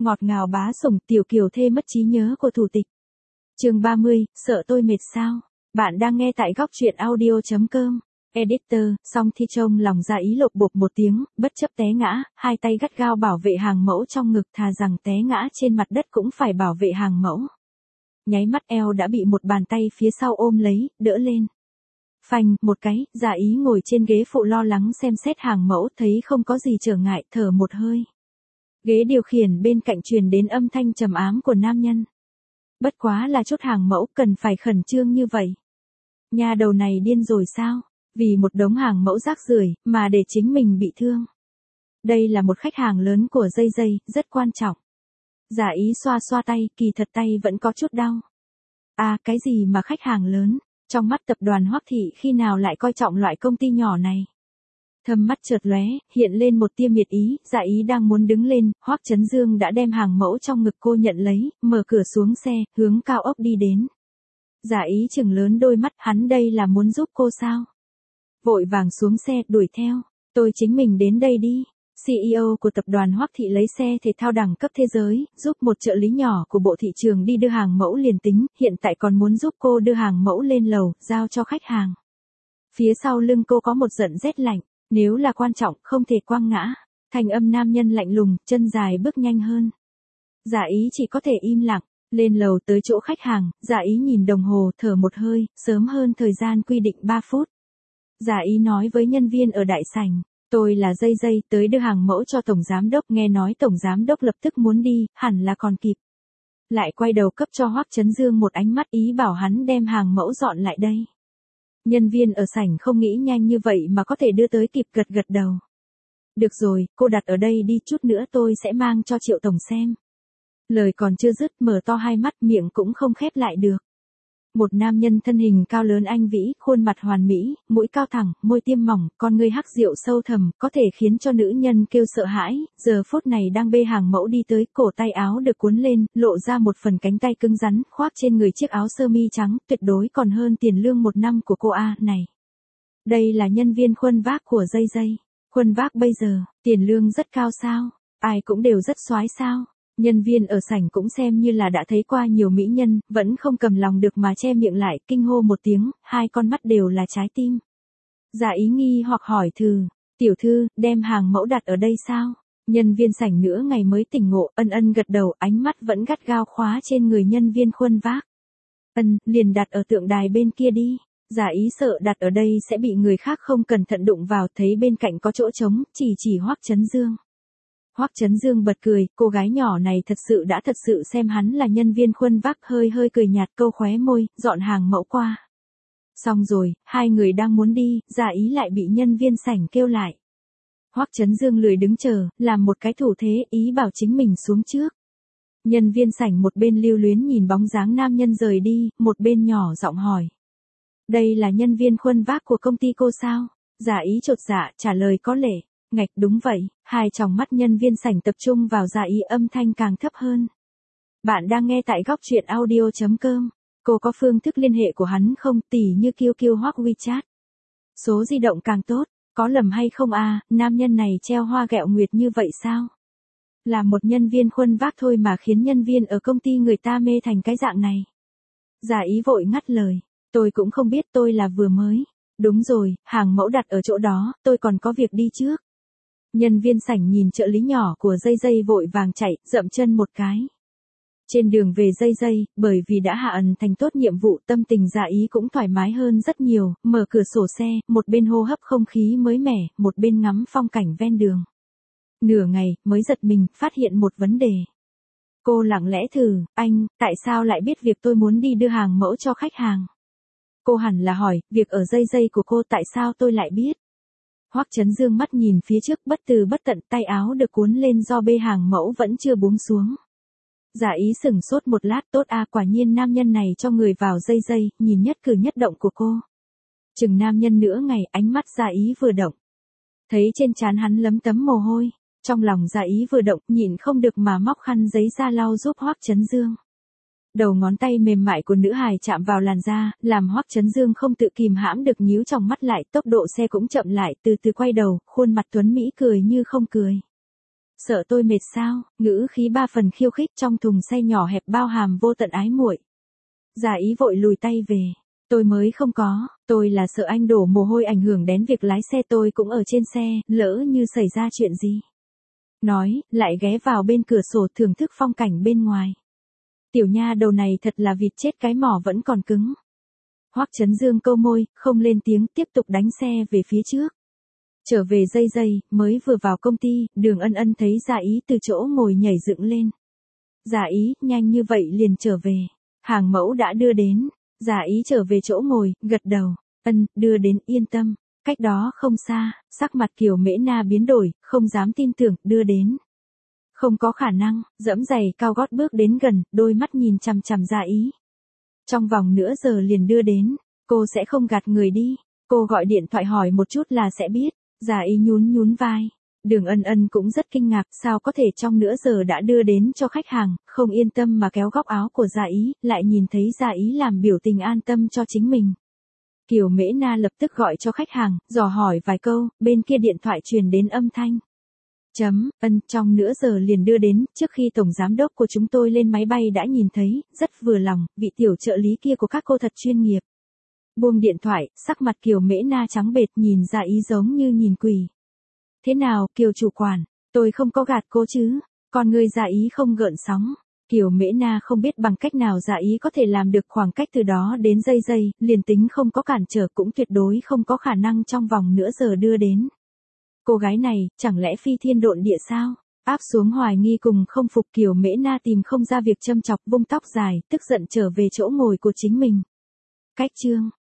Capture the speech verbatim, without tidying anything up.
Ngọt ngào bá sủng, tiểu kiều thê mất trí nhớ của thủ tịch. Chương ba mươi, sợ tôi mệt sao? Bạn đang nghe tại góc truyện audio chấm com. Editor, Song Thi trông lòng Dạ Ý lột bột một tiếng, bất chấp té ngã, hai tay gắt gao bảo vệ hàng mẫu trong ngực, thà rằng té ngã trên mặt đất cũng phải bảo vệ hàng mẫu. Nháy mắt eo đã bị một bàn tay phía sau ôm lấy, đỡ lên. Phanh, một cái, Dạ Ý ngồi trên ghế phụ lo lắng xem xét hàng mẫu, thấy không có gì trở ngại, thở một hơi. Ghế điều khiển bên cạnh truyền đến âm thanh trầm ám của nam nhân. Bất quá là chốt hàng mẫu, cần phải khẩn trương như vậy. Nhà đầu này điên rồi sao? Vì một đống hàng mẫu rác rưởi mà để chính mình bị thương. Đây là một khách hàng lớn của Dây Dây, rất quan trọng. Dạ Ý xoa xoa tay, kỳ thật tay vẫn có chút đau. À, cái gì mà khách hàng lớn? Trong mắt tập đoàn Hoắc Thị khi nào lại coi trọng loại công ty nhỏ này? Thâm mắt chợt lóe, hiện lên một tia miệt ý. Dạ Ý đang muốn đứng lên, Hoắc Chấn Dương đã đem hàng mẫu trong ngực cô nhận lấy, mở cửa xuống xe, hướng cao ốc đi đến. Dạ Ý chừng lớn đôi mắt, hắn đây là muốn giúp cô sao? Vội vàng xuống xe, đuổi theo. Tôi chính mình đến đây đi. xê e ô của tập đoàn Hoắc Thị lấy xe thể thao đẳng cấp thế giới, giúp một trợ lý nhỏ của bộ thị trường đi đưa hàng mẫu liền tính, hiện tại còn muốn giúp cô đưa hàng mẫu lên lầu, giao cho khách hàng. Phía sau lưng cô có một giận rét lạnh, nếu là quan trọng, không thể quăng ngã. Thanh âm nam nhân lạnh lùng, chân dài bước nhanh hơn. Dạ Ý chỉ có thể im lặng, lên lầu tới chỗ khách hàng, Dạ Ý nhìn đồng hồ, thở một hơi, sớm hơn thời gian quy định ba phút. Dạ Ý nói với nhân viên ở đại sảnh, tôi là Dây Dây, tới đưa hàng mẫu cho tổng giám đốc, nghe nói tổng giám đốc lập tức muốn đi, hẳn là còn kịp. Lại quay đầu cấp cho Hoắc Chấn Dương một ánh mắt, ý bảo hắn đem hàng mẫu dọn lại đây. Nhân viên ở sảnh không nghĩ nhanh như vậy mà có thể đưa tới kịp, gật gật đầu. Được rồi, cô đặt ở đây đi, chút nữa tôi sẽ mang cho Triệu tổng xem. Lời còn chưa dứt, mở to hai mắt, miệng cũng không khép lại được. Một nam nhân thân hình cao lớn anh vĩ, khuôn mặt hoàn mỹ, mũi cao thẳng, môi tiêm mỏng, con ngươi hắc rượu sâu thẳm, có thể khiến cho nữ nhân kêu sợ hãi, giờ phút này đang bê hàng mẫu đi tới, cổ tay áo được cuốn lên, lộ ra một phần cánh tay cứng rắn, khoác trên người chiếc áo sơ mi trắng, tuyệt đối còn hơn tiền lương một năm của cô A này. Đây là nhân viên khuân vác của Dây Dây. Khuân vác bây giờ, tiền lương rất cao sao? Ai cũng đều rất soái sao? Nhân viên ở sảnh cũng xem như là đã thấy qua nhiều mỹ nhân, vẫn không cầm lòng được mà che miệng lại, kinh hô một tiếng, hai con mắt đều là trái tim. Dạ Ý nghi hoặc hỏi thử, tiểu thư, đem hàng mẫu đặt ở đây sao? Nhân viên sảnh nửa ngày mới tỉnh ngộ, ân ân gật đầu, ánh mắt vẫn gắt gao khóa trên người nhân viên khuân vác. Ân, liền đặt ở tượng đài bên kia đi. Dạ Ý sợ đặt ở đây sẽ bị người khác không cẩn thận đụng vào, thấy bên cạnh có chỗ trống, chỉ chỉ Hoắc Chấn Dương. Hoắc Chấn Dương bật cười, cô gái nhỏ này thật sự đã thật sự xem hắn là nhân viên khuân vác, hơi hơi cười nhạt, câu khóe môi, dọn hàng mẫu qua. Xong rồi, hai người đang muốn đi, Dạ Ý lại bị nhân viên sảnh kêu lại. Hoắc Chấn Dương lười đứng chờ, làm một cái thủ thế, ý bảo chính mình xuống trước. Nhân viên sảnh một bên lưu luyến nhìn bóng dáng nam nhân rời đi, một bên nhỏ giọng hỏi. Đây là nhân viên khuân vác của công ty cô sao? Dạ Ý chột dạ, trả lời có lệ. Ngạch, đúng vậy. Hai tròng mắt nhân viên sảnh tập trung vào Dạ Ý, âm thanh càng thấp hơn. Bạn đang nghe tại góc truyện audio chấm com. Cô có phương thức liên hệ của hắn không, tỉ như Q Q hoặc WeChat? Số di động càng tốt, có lầm hay không à, nam nhân này treo hoa gẹo nguyệt như vậy sao? Là một nhân viên khuân vác thôi mà khiến nhân viên ở công ty người ta mê thành cái dạng này. Dạ Ý vội ngắt lời, tôi cũng không biết, tôi là vừa mới. Đúng rồi, hàng mẫu đặt ở chỗ đó, tôi còn có việc đi trước. Nhân viên sảnh nhìn trợ lý nhỏ của Dây Dây vội vàng chạy, dậm chân một cái. Trên đường về Dây Dây, bởi vì đã hạ ẩn thành tốt nhiệm vụ, tâm tình Dạ Ý cũng thoải mái hơn rất nhiều, mở cửa sổ xe, một bên hô hấp không khí mới mẻ, một bên ngắm phong cảnh ven đường. Nửa ngày, mới giật mình, phát hiện một vấn đề. Cô lặng lẽ thử, anh, tại sao lại biết việc tôi muốn đi đưa hàng mẫu cho khách hàng? Cô hẳn là hỏi, việc ở Dây Dây của cô tại sao tôi lại biết? Hoắc Chấn Dương mắt nhìn phía trước, bất từ bất tận, tay áo được cuốn lên do bê hàng mẫu vẫn chưa buông xuống. Dạ Ý sửng sốt một lát, tốt à, quả nhiên nam nhân này cho người vào Dây Dây, nhìn nhất cử nhất động của cô. Chừng nam nhân nữa ngày, ánh mắt Dạ Ý vừa động. Thấy trên trán hắn lấm tấm mồ hôi, trong lòng Dạ Ý vừa động, nhịn không được mà móc khăn giấy ra lau giúp Hoắc Chấn Dương. Đầu ngón tay mềm mại của nữ hài chạm vào làn da, làm Hoắc Chấn Dương không tự kìm hãm được nhíu trong mắt lại, tốc độ xe cũng chậm lại, từ từ quay đầu, khuôn mặt tuấn mỹ cười như không cười. Sợ tôi mệt sao? Ngữ khí ba phần khiêu khích trong thùng xe nhỏ hẹp bao hàm vô tận ái muội. Dạ ý vội lùi tay về. Tôi mới không có, tôi là sợ anh đổ mồ hôi ảnh hưởng đến việc lái xe, tôi cũng ở trên xe, lỡ như xảy ra chuyện gì. Nói, lại ghé vào bên cửa sổ thưởng thức phong cảnh bên ngoài. Tiểu nha đầu này thật là vịt chết cái mỏ vẫn còn cứng. Hoắc Chấn Dương câu môi, không lên tiếng, tiếp tục đánh xe về phía trước. Trở về dây dây, mới vừa vào công ty, Đường Ân Ân thấy Dạ Ý từ chỗ ngồi nhảy dựng lên. Dạ Ý, nhanh như vậy liền trở về. Hàng mẫu đã đưa đến. Dạ Ý trở về chỗ ngồi, gật đầu. Ân, đưa đến, yên tâm. Cách đó không xa, sắc mặt Kiều Mễ Na biến đổi, không dám tin tưởng, đưa đến. Không có khả năng, dẫm giày cao gót bước đến gần, đôi mắt nhìn chằm chằm Dạ Ý. Trong vòng nửa giờ liền đưa đến, cô sẽ không gạt người đi. Cô gọi điện thoại hỏi một chút là sẽ biết. Dạ Ý nhún nhún vai. Đường Ân Ân cũng rất kinh ngạc, sao có thể trong nửa giờ đã đưa đến cho khách hàng, không yên tâm mà kéo góc áo của Dạ Ý, lại nhìn thấy Dạ Ý làm biểu tình an tâm cho chính mình. Kiều Mễ Na lập tức gọi cho khách hàng, dò hỏi vài câu, bên kia điện thoại truyền đến âm thanh. Chấm, Ân, trong nửa giờ liền đưa đến, trước khi tổng giám đốc của chúng tôi lên máy bay đã nhìn thấy, rất vừa lòng, vị tiểu trợ lý kia của các cô thật chuyên nghiệp. Buông điện thoại, sắc mặt Kiều Mễ Na trắng bệch, nhìn Dạ Ý giống như nhìn quỷ. Thế nào, Kiều chủ quản, tôi không có gạt cô chứ, còn người Dạ Ý không gợn sóng. Kiều Mễ Na không biết bằng cách nào Dạ Ý có thể làm được khoảng cách từ đó đến dây dây, liền tính không có cản trở cũng tuyệt đối không có khả năng trong vòng nửa giờ đưa đến. Cô gái này, chẳng lẽ phi thiên độn địa sao? Áp xuống hoài nghi cùng không phục, Kiều Mễ Na tìm không ra việc châm chọc, vung tóc dài, tức giận trở về chỗ ngồi của chính mình. Cách chương